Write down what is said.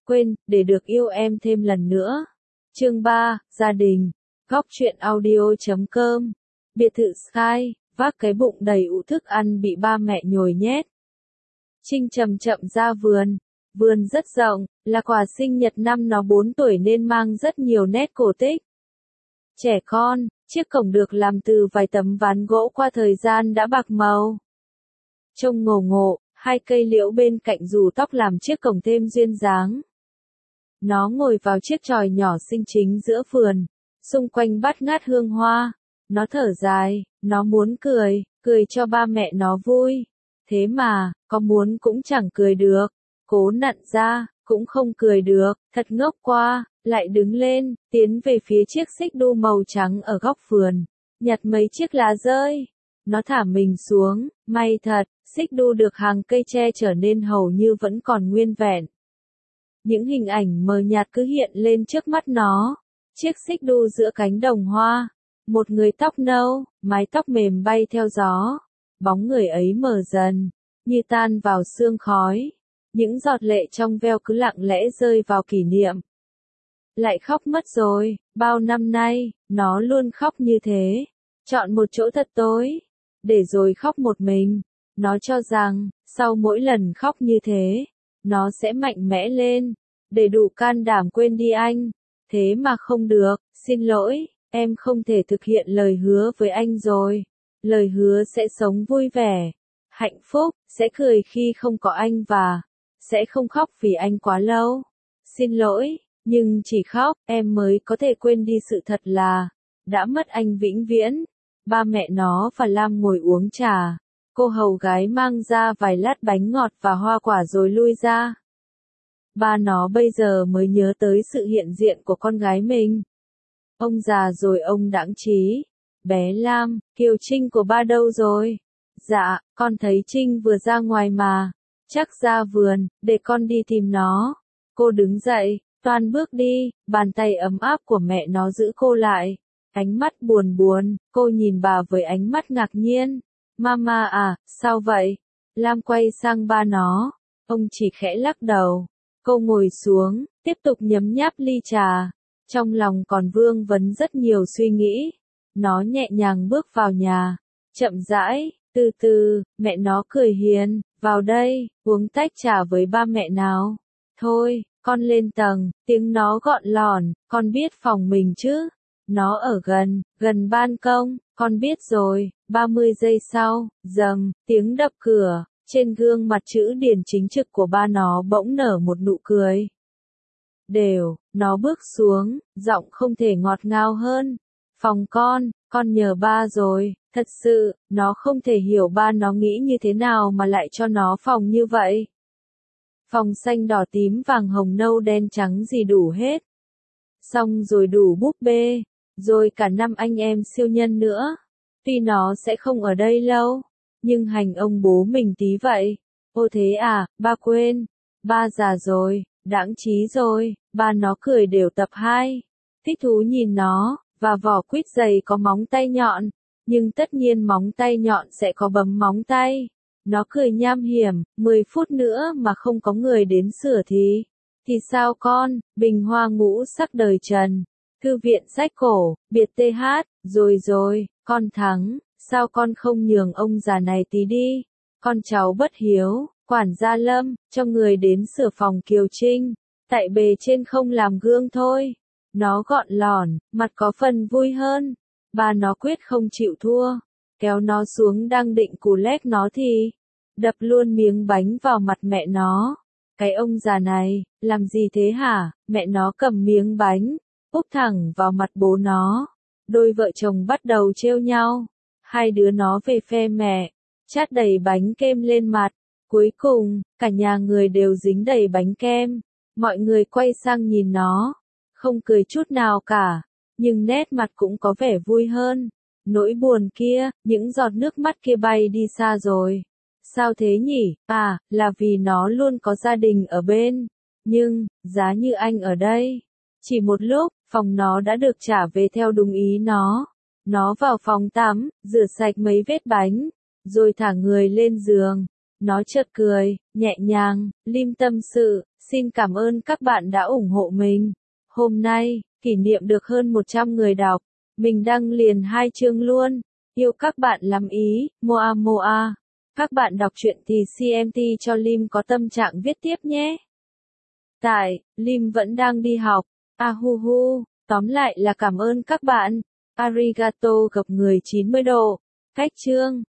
quên, để được yêu em thêm lần nữa. Chương 3, gia đình. Góc truyện audio.com. Biệt thự Sky, vác cái bụng đầy ụ thức ăn bị ba mẹ nhồi nhét. Trinh chậm chậm ra vườn. Vườn rất rộng, là quà sinh nhật năm nó 4 tuổi nên mang rất nhiều nét cổ tích. Trẻ con, chiếc cổng được làm từ vài tấm ván gỗ qua thời gian đã bạc màu. Trông ngổ ngộ, hai cây liễu bên cạnh rủ tóc làm chiếc cổng thêm duyên dáng. Nó ngồi vào chiếc chòi nhỏ xinh chính giữa vườn, xung quanh bát ngát hương hoa. Nó thở dài, nó muốn cười, cười cho ba mẹ nó vui. Thế mà, có muốn cũng chẳng cười được. Cố nặn ra, cũng không cười được, thật ngốc quá, lại đứng lên, tiến về phía chiếc xích đu màu trắng ở góc vườn, nhặt mấy chiếc lá rơi. Nó thả mình xuống, may thật, xích đu được hàng cây tre trở nên hầu như vẫn còn nguyên vẹn. Những hình ảnh mờ nhạt cứ hiện lên trước mắt nó. Chiếc xích đu giữa cánh đồng hoa, một người tóc nâu, mái tóc mềm bay theo gió. Bóng người ấy mờ dần, như tan vào sương khói. Những giọt lệ trong veo cứ lặng lẽ rơi vào kỷ niệm. Lại khóc mất rồi, bao năm nay, nó luôn khóc như thế. Chọn một chỗ thật tối, để rồi khóc một mình. Nó cho rằng, sau mỗi lần khóc như thế, nó sẽ mạnh mẽ lên, để đủ can đảm quên đi anh. Thế mà không được, xin lỗi, em không thể thực hiện lời hứa với anh rồi. Lời hứa sẽ sống vui vẻ, hạnh phúc, sẽ cười khi không có anh và sẽ không khóc vì anh quá lâu. Xin lỗi, nhưng chỉ khóc, em mới có thể quên đi sự thật là đã mất anh vĩnh viễn. Ba mẹ nó và Lam ngồi uống trà. Cô hầu gái mang ra vài lát bánh ngọt và hoa quả rồi lui ra. Ba nó bây giờ mới nhớ tới sự hiện diện của con gái mình. Ông già rồi ông đãng trí. Bé Lam, Kiều Trinh của ba đâu rồi? Dạ, con thấy Trinh vừa ra ngoài mà. Chắc ra vườn, để con đi tìm nó. Cô đứng dậy, toan bước đi, bàn tay ấm áp của mẹ nó giữ cô lại. Ánh mắt buồn buồn, cô nhìn bà với ánh mắt ngạc nhiên. Mama à, sao vậy? Lam quay sang ba nó. Ông chỉ khẽ lắc đầu. Cô ngồi xuống, tiếp tục nhấm nháp ly trà. Trong lòng còn vương vấn rất nhiều suy nghĩ. Nó nhẹ nhàng bước vào nhà. Chậm rãi, từ từ, mẹ nó cười hiền. Vào đây, uống tách trà với ba mẹ nào. Thôi, con lên tầng, tiếng nó gọn lỏn, con biết phòng mình chứ. Nó ở gần ban công, con biết rồi. 30 giây sau, rầm, tiếng đập cửa, trên gương mặt chữ điển chính trực của ba nó bỗng nở một nụ cười. Đều, nó bước xuống, giọng không thể ngọt ngào hơn. Phòng con nhờ ba rồi, thật sự, nó không thể hiểu ba nó nghĩ như thế nào mà lại cho nó phòng như vậy. Phòng xanh đỏ tím vàng hồng nâu đen trắng gì đủ hết. Xong rồi đủ búp bê, rồi cả 5 anh em siêu nhân nữa. Tuy nó sẽ không ở đây lâu, nhưng hành ông bố mình tí vậy. Ô thế à, ba quên, ba già rồi, đãng trí rồi, ba nó cười đều tập 2. Thích thú nhìn nó, và vỏ quýt giày có móng tay nhọn, nhưng tất nhiên móng tay nhọn sẽ có bấm móng tay. Nó cười nham hiểm, 10 phút nữa mà không có người đến sửa thì sao con? Bình hoa ngũ sắc đời Trần, thư viện sách cổ, biệt TH, rồi, con thắng, sao con không nhường ông già này tí đi? Con cháu bất hiếu, quản gia Lâm, cho người đến sửa phòng Kiều Trinh, tại bề trên không làm gương thôi. Nó gọn lỏn, mặt có phần vui hơn. Ba nó quyết không chịu thua, kéo nó xuống đang định cù lét nó thì đập luôn miếng bánh vào mặt mẹ nó. Cái ông già này, làm gì thế hả? Mẹ nó cầm miếng bánh, úp thẳng vào mặt bố nó. Đôi vợ chồng bắt đầu trêu nhau. Hai đứa nó về phe mẹ, chát đầy bánh kem lên mặt. Cuối cùng, cả nhà người đều dính đầy bánh kem. Mọi người quay sang nhìn nó, không cười chút nào cả, nhưng nét mặt cũng có vẻ vui hơn. Nỗi buồn kia, những giọt nước mắt kia bay đi xa rồi. Sao thế nhỉ? À, là vì nó luôn có gia đình ở bên. Nhưng, giá như anh ở đây. Chỉ một lúc, phòng nó đã được trả về theo đúng ý nó. Nó vào phòng tắm, rửa sạch mấy vết bánh, rồi thả người lên giường. Nó chợt cười, nhẹ nhàng, Lim tâm sự, xin cảm ơn các bạn đã ủng hộ mình. Hôm nay, kỷ niệm được hơn 100 người đọc. Mình đăng liền 2 chương luôn. Yêu các bạn lắm ý, Moa Moa. Các bạn đọc truyện thì CMT cho Lim có tâm trạng viết tiếp nhé. Tại, Lim vẫn đang đi học. Hu hu, tóm lại là cảm ơn các bạn. Arigato gặp người 90 độ. Cách chương.